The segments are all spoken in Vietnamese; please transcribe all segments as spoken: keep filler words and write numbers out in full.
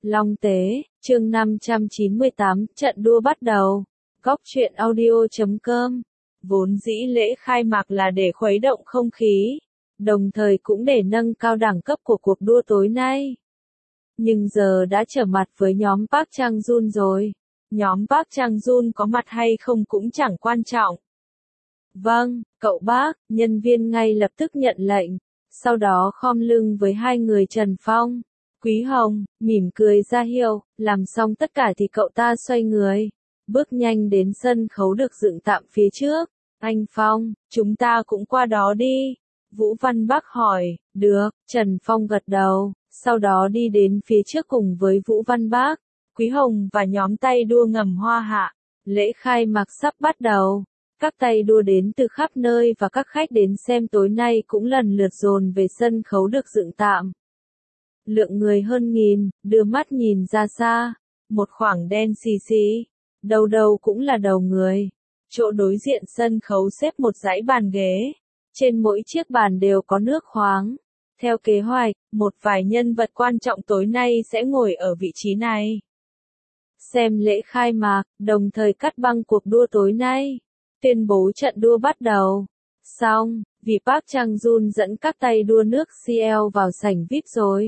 Long Tế, chương năm trăm chín mươi tám, trận đua bắt đầu. Góc truyện audio chấm com. Vốn dĩ lễ khai mạc là để khuấy động không khí, đồng thời cũng để nâng cao đẳng cấp của cuộc đua tối nay. Nhưng giờ đã trở mặt với nhóm Park Chang-jun rồi. Nhóm Park Chang-jun có mặt hay không cũng chẳng quan trọng. Vâng, cậu bác, nhân viên ngay lập tức nhận lệnh. Sau đó khom lưng với hai người Trần Phong, Quý Hồng, mỉm cười ra hiệu, làm xong tất cả thì cậu ta xoay người, bước nhanh đến sân khấu được dựng tạm phía trước. Anh Phong, chúng ta cũng qua đó đi. Vũ Văn Bắc hỏi, được, Trần Phong gật đầu, sau đó đi đến phía trước cùng với Vũ Văn Bắc, Quý Hồng và nhóm tay đua ngầm Hoa Hạ. Lễ khai mạc sắp bắt đầu. Các tay đua đến từ khắp nơi và các khách đến xem tối nay cũng lần lượt dồn về sân khấu được dựng tạm. Lượng người hơn nghìn, đưa mắt nhìn ra xa, một khoảng đen xì xì, đầu đầu cũng là đầu người. Chỗ đối diện sân khấu xếp một dãy bàn ghế, trên mỗi chiếc bàn đều có nước khoáng. Theo kế hoạch, một vài nhân vật quan trọng tối nay sẽ ngồi ở vị trí này. Xem lễ khai mạc, đồng thời cắt băng cuộc đua tối nay. Tuyên bố trận đua bắt đầu. Xong, vì Park Chang-jun dẫn các tay đua nước xê lờ vào sảnh vi ai pi rồi,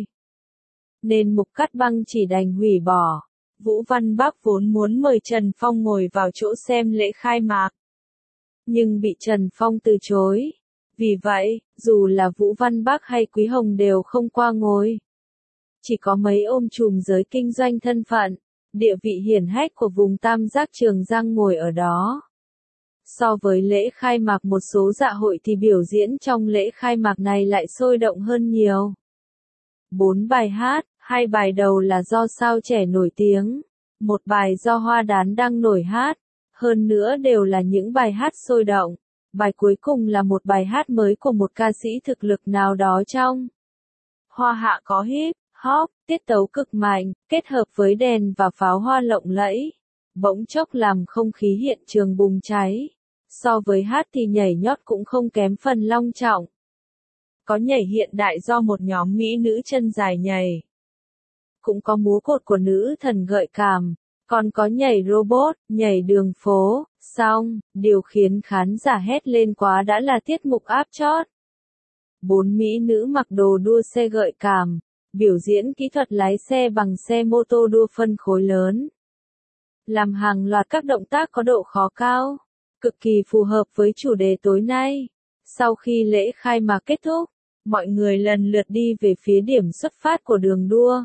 nên mục cắt băng chỉ đành hủy bỏ. Vũ Văn Bắc vốn muốn mời Trần Phong ngồi vào chỗ xem lễ khai mạc, nhưng bị Trần Phong từ chối. Vì vậy, dù là Vũ Văn Bắc hay Quý Hồng đều không qua ngồi. Chỉ có mấy ôm chùm giới kinh doanh thân phận, địa vị hiển hách của vùng Tam Giác Trường Giang ngồi ở đó. So với lễ khai mạc một số dạ hội thì biểu diễn trong lễ khai mạc này lại sôi động hơn nhiều. Bốn bài hát, hai bài đầu là do sao trẻ nổi tiếng, một bài do Hoa Đán đang nổi hát, hơn nữa đều là những bài hát sôi động. Bài cuối cùng là một bài hát mới của một ca sĩ thực lực nào đó trong Hoa Hạ có hip hop, tiết tấu cực mạnh, kết hợp với đèn và pháo hoa lộng lẫy, bỗng chốc làm không khí hiện trường bùng cháy. So với hát thì nhảy nhót cũng không kém phần long trọng. Có nhảy hiện đại do một nhóm mỹ nữ chân dài nhảy. Cũng có múa cột của nữ thần gợi cảm. Còn có nhảy robot, nhảy đường phố. Xong, điều khiến khán giả hét lên quá đã là tiết mục áp chót. Bốn mỹ nữ mặc đồ đua xe gợi cảm, biểu diễn kỹ thuật lái xe bằng xe mô tô đua phân khối lớn. Làm hàng loạt các động tác có độ khó cao, cực kỳ phù hợp với chủ đề tối nay. Sau khi lễ khai mạc kết thúc, mọi người lần lượt đi về phía điểm xuất phát của đường đua.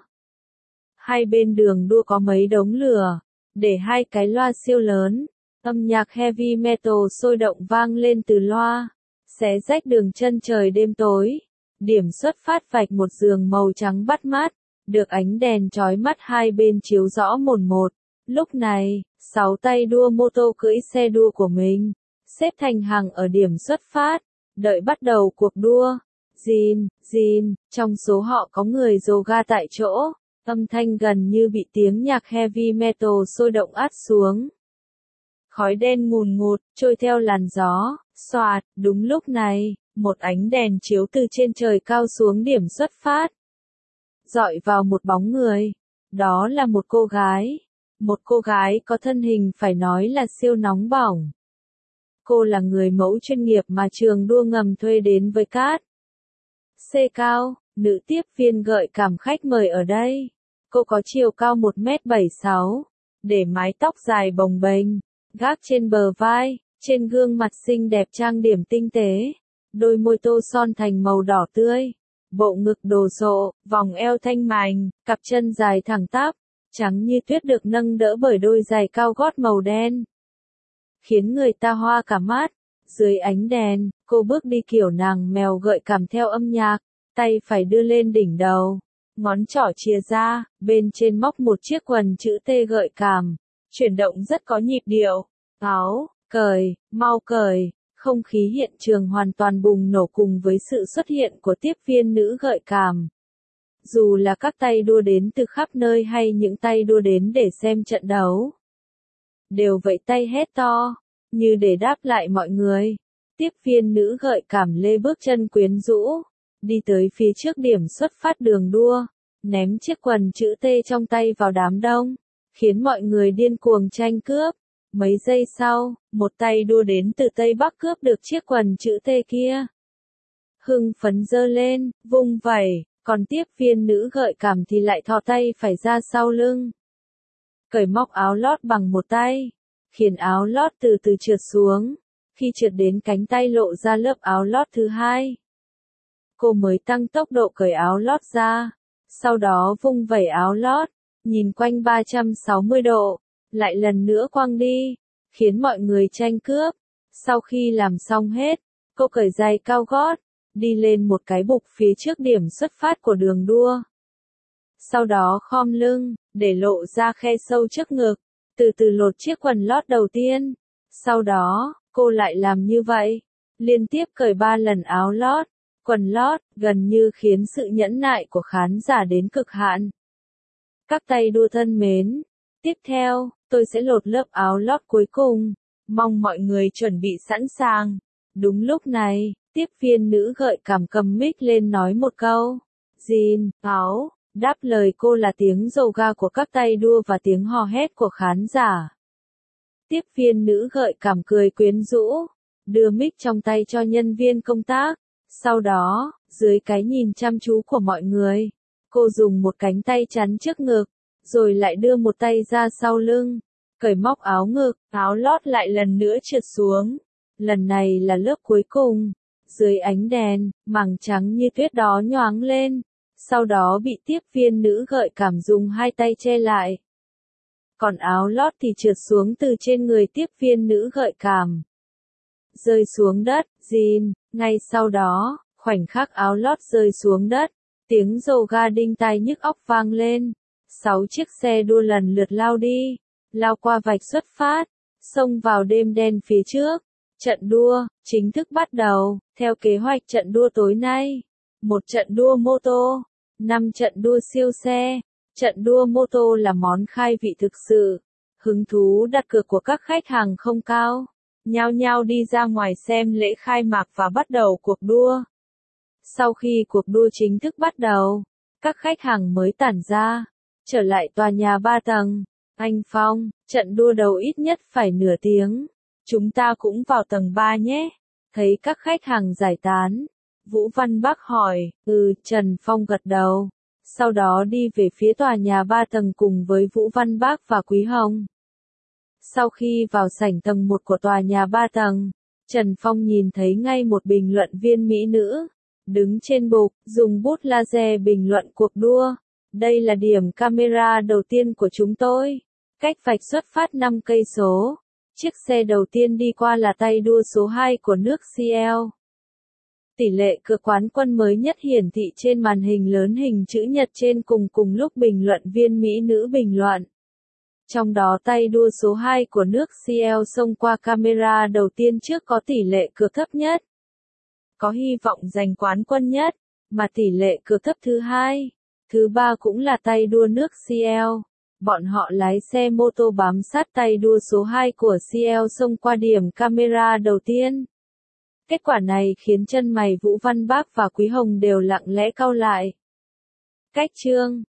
Hai bên đường đua có mấy đống lửa, để hai cái loa siêu lớn, âm nhạc heavy metal sôi động vang lên từ loa, xé rách đường chân trời đêm tối. Điểm xuất phát vạch một giường màu trắng bắt mắt, được ánh đèn chói mắt hai bên chiếu rõ mồn một. Lúc này, sáu tay đua mô tô cưỡi xe đua của mình, xếp thành hàng ở điểm xuất phát, đợi bắt đầu cuộc đua. Zin, zin, trong số họ có người yoga tại chỗ, âm thanh gần như bị tiếng nhạc heavy metal sôi động át xuống. Khói đen ngùn ngụt, trôi theo làn gió, xoạt, đúng lúc này, một ánh đèn chiếu từ trên trời cao xuống điểm xuất phát, dọi vào một bóng người. Đó là một cô gái. Một cô gái có thân hình phải nói là siêu nóng bỏng. Cô là người mẫu chuyên nghiệp mà trường đua ngầm thuê đến với cát C cao, nữ tiếp viên gợi cảm khách mời ở đây. Cô có chiều cao một mét bảy mươi sáu, để mái tóc dài bồng bềnh, gác trên bờ vai, trên gương mặt xinh đẹp trang điểm tinh tế, đôi môi tô son thành màu đỏ tươi, bộ ngực đồ sộ, vòng eo thanh mảnh, cặp chân dài thẳng tắp, trắng như tuyết được nâng đỡ bởi đôi giày cao gót màu đen, khiến người ta hoa cả mắt. Dưới ánh đèn, cô bước đi kiểu nàng mèo gợi cảm theo âm nhạc, tay phải đưa lên đỉnh đầu, ngón trỏ chìa ra, bên trên móc một chiếc quần chữ T gợi cảm, chuyển động rất có nhịp điệu. Áo, cởi, mau cởi. Không khí hiện trường hoàn toàn bùng nổ cùng với sự xuất hiện của tiếp viên nữ gợi cảm. Dù là các tay đua đến từ khắp nơi hay những tay đua đến để xem trận đấu, đều vẫy tay hét to, như để đáp lại mọi người. Tiếp viên nữ gợi cảm lê bước chân quyến rũ, đi tới phía trước điểm xuất phát đường đua, ném chiếc quần chữ T trong tay vào đám đông, khiến mọi người điên cuồng tranh cướp. Mấy giây sau, một tay đua đến từ Tây Bắc cướp được chiếc quần chữ T kia. Hưng phấn giơ lên, vung vẩy, còn tiếp viên nữ gợi cảm thì lại thò tay phải ra sau lưng. Cởi móc áo lót bằng một tay, khiến áo lót từ từ trượt xuống. Khi trượt đến cánh tay lộ ra lớp áo lót thứ hai, cô mới tăng tốc độ cởi áo lót ra, sau đó vung vẩy áo lót, nhìn quanh ba trăm sáu mươi độ, lại lần nữa quăng đi, khiến mọi người tranh cướp. Sau khi làm xong hết, cô cởi giày cao gót, đi lên một cái bục phía trước điểm xuất phát của đường đua. Sau đó khom lưng, để lộ ra khe sâu trước ngực, từ từ lột chiếc quần lót đầu tiên. Sau đó, cô lại làm như vậy, liên tiếp cởi ba lần áo lót, quần lót, gần như khiến sự nhẫn nại của khán giả đến cực hạn. Các tay đua thân mến, tiếp theo, tôi sẽ lột lớp áo lót cuối cùng, mong mọi người chuẩn bị sẵn sàng. Đúng lúc này, tiếp viên nữ gợi cảm cầm mic lên nói một câu. Jin, áo, đáp lời cô là tiếng rồ ga của các tay đua và tiếng hò hét của khán giả. Tiếp viên nữ gợi cảm cười quyến rũ, đưa mic trong tay cho nhân viên công tác. Sau đó, dưới cái nhìn chăm chú của mọi người, cô dùng một cánh tay chắn trước ngực, rồi lại đưa một tay ra sau lưng, cởi móc áo ngực, áo lót lại lần nữa trượt xuống. Lần này là lớp cuối cùng. Dưới ánh đèn, mảng trắng như tuyết đó nhoáng lên, sau đó bị tiếp viên nữ gợi cảm dùng hai tay che lại. Còn áo lót thì trượt xuống từ trên người tiếp viên nữ gợi cảm, rơi xuống đất. Jin, ngay sau đó, khoảnh khắc áo lót rơi xuống đất, tiếng rồ ga đinh tai nhức óc vang lên. Sáu chiếc xe đua lần lượt lao đi, lao qua vạch xuất phát, xông vào đêm đen phía trước. Trận đua chính thức bắt đầu. Theo kế hoạch trận đua tối nay, một trận đua mô tô, năm trận đua siêu xe. Trận đua mô tô là món khai vị thực sự. Hứng thú đặt cược của các khách hàng không cao, nhao nhao đi ra ngoài xem lễ khai mạc và bắt đầu cuộc đua. Sau khi cuộc đua chính thức bắt đầu, các khách hàng mới tản ra, trở lại tòa nhà ba tầng. Anh Phong, trận đua đầu ít nhất phải nửa tiếng. Chúng ta cũng vào tầng ba nhé. Thấy các khách hàng giải tán, Vũ Văn Bắc hỏi. Ừ, Trần Phong gật đầu. Sau đó đi về phía tòa nhà ba tầng cùng với Vũ Văn Bắc và Quý Hồng. Sau khi vào sảnh tầng một của tòa nhà ba tầng, Trần Phong nhìn thấy ngay một bình luận viên mỹ nữ, đứng trên bục, dùng bút laser bình luận cuộc đua. Đây là điểm camera đầu tiên của chúng tôi. Cách vạch xuất phát năm cây số. Chiếc xe đầu tiên đi qua là tay đua số hai của nước xê lờ. Tỷ lệ cược quán quân mới nhất hiển thị trên màn hình lớn hình chữ nhật trên cùng cùng lúc bình luận viên mỹ nữ bình luận. Trong đó tay đua số hai của nước xê lờ xông qua camera đầu tiên trước có tỷ lệ cược thấp nhất, có hy vọng giành quán quân nhất, mà tỷ lệ cược thấp thứ hai, thứ ba cũng là tay đua nước xê lờ. Bọn họ lái xe mô tô bám sát tay đua số hai của xê lờ xông qua điểm camera đầu tiên. Kết quả này khiến chân mày Vũ Văn Bắc và Quý Hồng đều lặng lẽ cau lại. Cách chương